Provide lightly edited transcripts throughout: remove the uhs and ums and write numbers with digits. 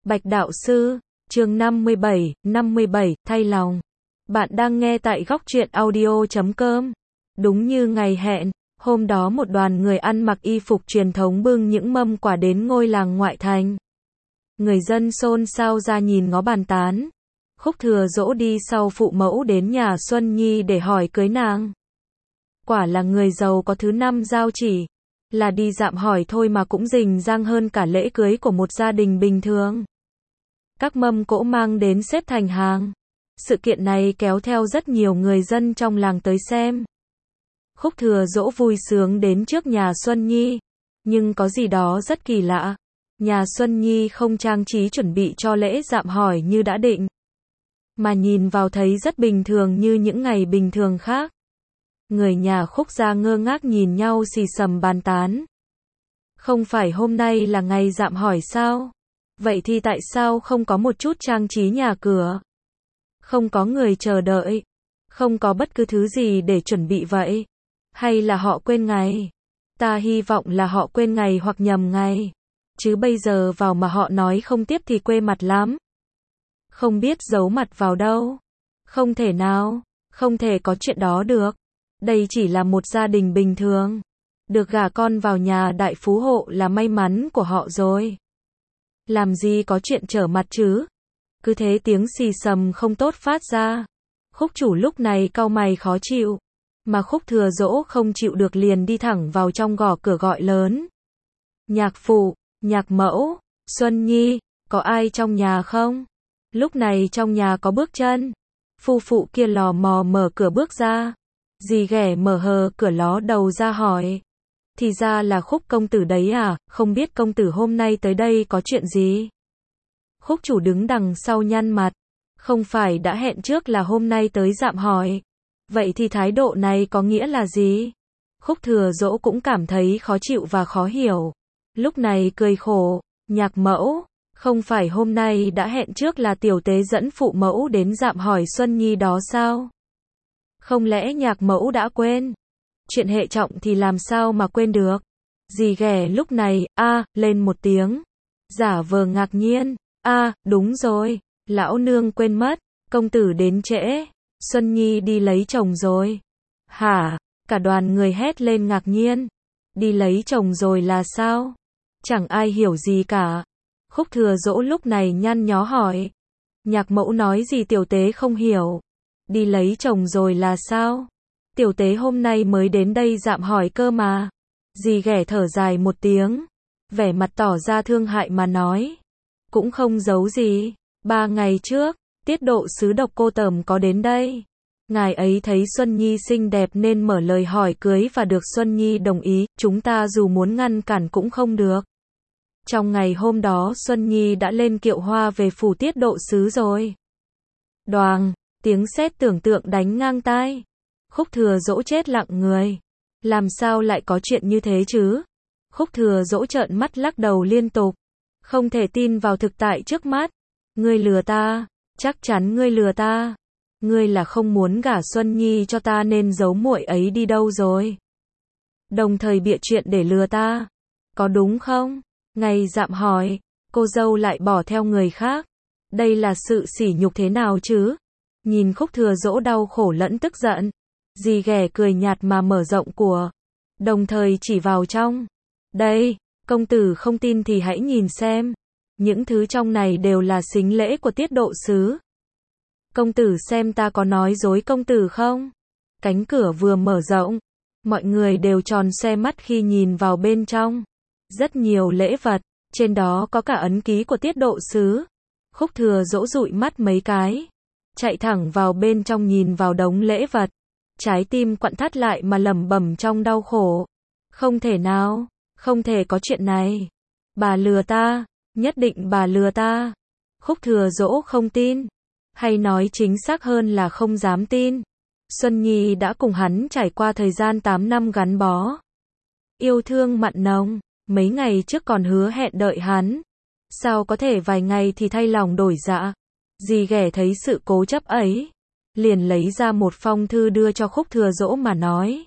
Bạch Đạo Sư, chương 57, thay lòng. Bạn đang nghe tại góc truyện audio.com. Đúng như ngày hẹn, hôm đó một đoàn người ăn mặc y phục truyền thống bưng những mâm quả đến ngôi làng ngoại thành. Người dân xôn xao ra nhìn ngó bàn tán. Khúc Thừa Dỗ đi sau phụ mẫu đến nhà Xuân Nhi để hỏi cưới nàng. Quả là người giàu có thứ năm giao chỉ. Là đi dạm hỏi thôi mà cũng rình rang hơn cả lễ cưới của một gia đình bình thường. Các mâm cỗ mang đến xếp thành hàng. Sự kiện này kéo theo rất nhiều người dân trong làng tới xem. Khúc Thừa Dỗ vui sướng đến trước nhà Xuân Nhi. Nhưng có gì đó rất kỳ lạ. Nhà Xuân Nhi không trang trí chuẩn bị cho lễ dạm hỏi như đã định. Mà nhìn vào thấy rất bình thường như những ngày bình thường khác. Người nhà Khúc gia ngơ ngác nhìn nhau xì xầm bàn tán. Không phải hôm nay là ngày dạm hỏi sao? Vậy thì tại sao không có một chút trang trí nhà cửa? Không có người chờ đợi? Không có bất cứ thứ gì để chuẩn bị vậy? Hay là họ quên ngày? Ta hy vọng là họ quên ngày hoặc nhầm ngày. Chứ bây giờ vào mà họ nói không tiếp thì quê mặt lắm. Không biết giấu mặt vào đâu. Không thể nào, không thể có chuyện đó được. Đây chỉ là một gia đình bình thường. Được gả con vào nhà đại phú hộ là may mắn của họ rồi. Làm gì có chuyện trở mặt chứ? Cứ thế tiếng xì xầm không tốt phát ra. Khúc chủ lúc này cau mày khó chịu. Mà Khúc Thừa Dỗ không chịu được liền đi thẳng vào trong gõ cửa gọi lớn. Nhạc phụ, nhạc mẫu, Xuân Nhi, có ai trong nhà không? Lúc này trong nhà có bước chân. Phu phụ kia lò mò mở cửa bước ra. Dì ghẻ mở hờ cửa ló đầu ra hỏi. Thì ra là Khúc công tử đấy à, không biết công tử hôm nay tới đây có chuyện gì? Khúc chủ đứng đằng sau nhăn mặt. Không phải đã hẹn trước là hôm nay tới dạm hỏi. Vậy thì thái độ này có nghĩa là gì? Khúc Thừa Dỗ cũng cảm thấy khó chịu và khó hiểu. Lúc này cười khổ. Nhạc mẫu, không phải hôm nay đã hẹn trước là tiểu tế dẫn phụ mẫu đến dạm hỏi Xuân Nhi đó sao? Không lẽ nhạc mẫu đã quên? Chuyện hệ trọng thì làm sao mà quên được? Dì ghẻ lúc này, lên một tiếng. Giả vờ ngạc nhiên. Đúng rồi. Lão nương quên mất. Công tử đến trễ. Xuân Nhi đi lấy chồng rồi. Hả? Cả đoàn người hét lên ngạc nhiên. Đi lấy chồng rồi là sao? Chẳng ai hiểu gì cả. Khúc Thừa Dỗ lúc này nhăn nhó hỏi. Nhạc mẫu nói gì tiểu tế không hiểu. Đi lấy chồng rồi là sao? Tiểu tế hôm nay mới đến đây dạm hỏi cơ mà. Dì ghẻ thở dài một tiếng. Vẻ mặt tỏ ra thương hại mà nói. Cũng không giấu gì. 3 ngày trước, tiết độ sứ Độc Cô Tầm có đến đây. Ngài ấy thấy Xuân Nhi xinh đẹp nên mở lời hỏi cưới và được Xuân Nhi đồng ý. Chúng ta dù muốn ngăn cản cũng không được. Trong ngày hôm đó Xuân Nhi đã lên kiệu hoa về phủ tiết độ sứ rồi. Đoàng, tiếng sét tưởng tượng đánh ngang tai. Khúc Thừa Dỗ chết lặng người. Làm sao lại có chuyện như thế chứ? Khúc Thừa Dỗ trợn mắt lắc đầu liên tục. Không thể tin vào thực tại trước mắt. Ngươi lừa ta, chắc chắn ngươi lừa ta. Ngươi là không muốn gả Xuân Nhi cho ta nên giấu muội ấy đi đâu rồi. Đồng thời bịa chuyện để lừa ta. Có đúng không? Ngày dạm hỏi, cô dâu lại bỏ theo người khác. Đây là sự sỉ nhục thế nào chứ? Nhìn Khúc Thừa Dỗ đau khổ lẫn tức giận. Dì ghẻ cười nhạt mà mở rộng của. Đồng thời chỉ vào trong. Đây, công tử không tin thì hãy nhìn xem. Những thứ trong này đều là sính lễ của tiết độ sứ. Công tử xem ta có nói dối công tử không? Cánh cửa vừa mở rộng. Mọi người đều tròn xoe mắt khi nhìn vào bên trong. Rất nhiều lễ vật. Trên đó có cả ấn ký của tiết độ sứ. Khúc Thừa Dỗ dụi mắt mấy cái. Chạy thẳng vào bên trong nhìn vào đống lễ vật. Trái tim quặn thắt lại mà lẩm bẩm trong đau khổ. Không thể nào, không thể có chuyện này. Bà lừa ta, nhất định bà lừa ta. Khúc Thừa Dỗ không tin. Hay nói chính xác hơn là không dám tin. Xuân Nhi đã cùng hắn trải qua thời gian 8 năm gắn bó. Yêu thương mặn nồng, mấy ngày trước còn hứa hẹn đợi hắn. Sao có thể vài ngày thì thay lòng đổi dạ? Dì ghẻ thấy sự cố chấp ấy. Liền lấy ra một phong thư đưa cho Khúc Thừa Dỗ mà nói.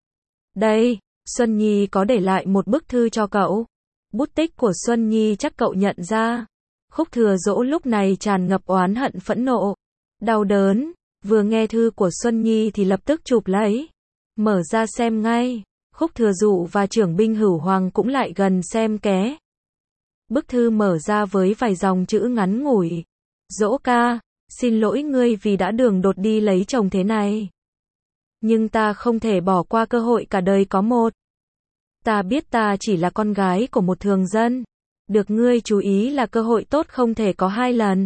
Đây, Xuân Nhi có để lại một bức thư cho cậu. Bút tích của Xuân Nhi chắc cậu nhận ra. Khúc Thừa Dỗ lúc này tràn ngập oán hận phẫn nộ, đau đớn, vừa nghe thư của Xuân Nhi thì lập tức chụp lấy, mở ra xem ngay. Khúc Thừa Dụ và trưởng binh Hửu Hoàng cũng lại gần xem ké. Bức thư mở ra với vài dòng chữ ngắn ngủi. Dỗ ca, xin lỗi ngươi vì đã đường đột đi lấy chồng thế này. Nhưng ta không thể bỏ qua cơ hội cả đời có một. Ta biết ta chỉ là con gái của một thường dân. Được ngươi chú ý là cơ hội tốt không thể có hai lần.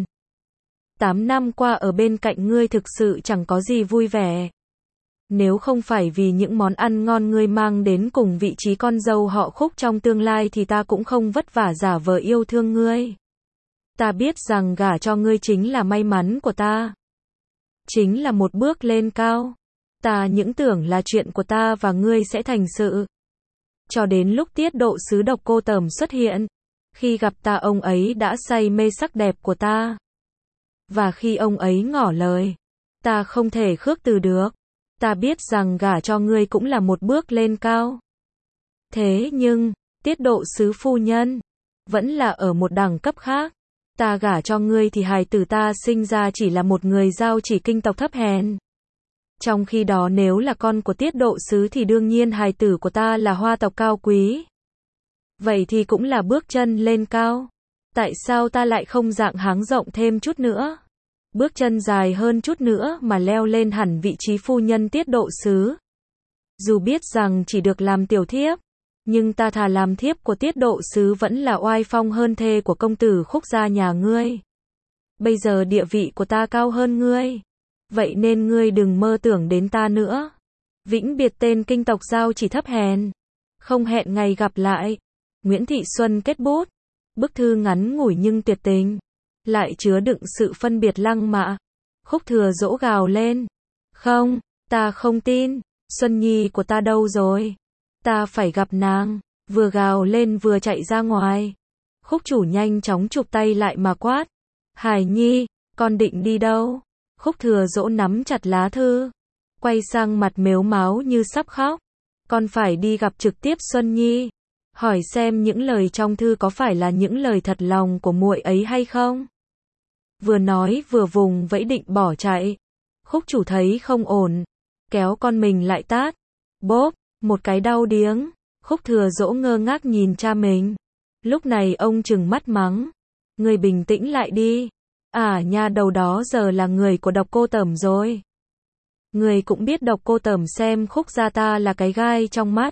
8 năm qua ở bên cạnh ngươi thực sự chẳng có gì vui vẻ. Nếu không phải vì những món ăn ngon ngươi mang đến cùng vị trí con dâu họ Khúc trong tương lai thì ta cũng không vất vả giả vờ yêu thương ngươi. Ta biết rằng gả cho ngươi chính là may mắn của ta. Chính là một bước lên cao. Ta những tưởng là chuyện của ta và ngươi sẽ thành sự. Cho đến lúc Tiết Độ sứ Độc Cô Tởm xuất hiện. Khi gặp ta ông ấy đã say mê sắc đẹp của ta. Và khi ông ấy ngỏ lời, ta không thể khước từ được. Ta biết rằng gả cho ngươi cũng là một bước lên cao. Thế nhưng, Tiết Độ sứ phu nhân, vẫn là ở một đẳng cấp khác. Ta gả cho ngươi thì hài tử ta sinh ra chỉ là một người giao chỉ kinh tộc thấp hèn. Trong khi đó nếu là con của Tiết Độ sứ thì đương nhiên hài tử của ta là hoa tộc cao quý. Vậy thì cũng là bước chân lên cao. Tại sao ta lại không dạng háng rộng thêm chút nữa? Bước chân dài hơn chút nữa mà leo lên hẳn vị trí phu nhân Tiết Độ sứ. Dù biết rằng chỉ được làm tiểu thiếp, nhưng ta thà làm thiếp của Tiết Độ sứ vẫn là oai phong hơn thê của công tử Khúc gia nhà ngươi. Bây giờ địa vị của ta cao hơn ngươi. Vậy nên ngươi đừng mơ tưởng đến ta nữa. Vĩnh biệt tên kinh tộc giao chỉ thấp hèn. Không hẹn ngày gặp lại. Nguyễn Thị Xuân kết bút. Bức thư ngắn ngủi nhưng tuyệt tình. Lại chứa đựng sự phân biệt lăng mạ. Khúc Thừa Dỗ gào lên. Không, ta không tin. Xuân Nhi của ta đâu rồi? Ta phải gặp nàng. Vừa gào lên vừa chạy ra ngoài. Khúc chủ nhanh chóng chụp tay lại mà quát. Hải Nhi, con định đi đâu? Khúc Thừa Dỗ nắm chặt lá thư. Quay sang mặt mếu máo như sắp khóc. Con phải đi gặp trực tiếp Xuân Nhi. Hỏi xem những lời trong thư có phải là những lời thật lòng của muội ấy hay không? Vừa nói vừa vùng vẫy định bỏ chạy. Khúc chủ thấy không ổn. Kéo con mình lại tát. Bốp, một cái đau điếng. Khúc Thừa Dỗ ngơ ngác nhìn cha mình. Lúc này ông trừng mắt mắng. Người bình tĩnh lại đi. Nha đầu đó giờ là người của Độc Cô Tởm rồi. Người cũng biết Độc Cô Tởm xem Khúc gia ta là cái gai trong mắt.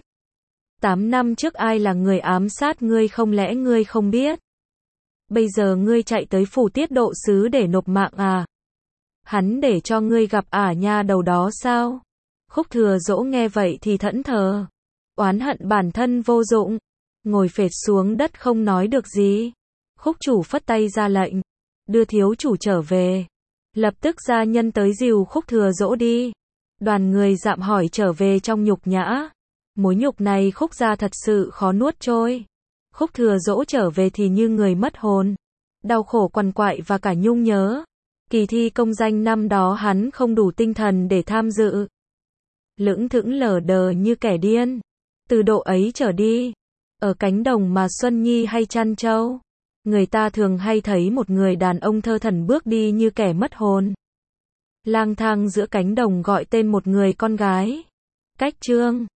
8 năm trước ai là người ám sát ngươi không lẽ ngươi không biết? Bây giờ ngươi chạy tới phủ Tiết Độ sứ để nộp mạng à? Hắn để cho ngươi gặp nha đầu đó sao? Khúc Thừa Dỗ nghe vậy thì thẫn thờ. Oán hận bản thân vô dụng. Ngồi phệt xuống đất không nói được gì. Khúc chủ phất tay ra lệnh. Đưa thiếu chủ trở về. Lập tức gia nhân tới dìu Khúc Thừa Dỗ đi. Đoàn người dạm hỏi trở về trong nhục nhã. Mối nhục này Khúc gia thật sự khó nuốt trôi. Khúc Thừa Dỗ trở về thì như người mất hồn. Đau khổ quằn quại và cả nhung nhớ. Kỳ thi công danh năm đó hắn không đủ tinh thần để tham dự. Lững thững lờ đờ như kẻ điên. Từ độ ấy trở đi. Ở cánh đồng mà Xuân Nhi hay chăn trâu. Người ta thường hay thấy một người đàn ông thơ thẩn bước đi như kẻ mất hồn. Lang thang giữa cánh đồng gọi tên một người con gái. Cách chương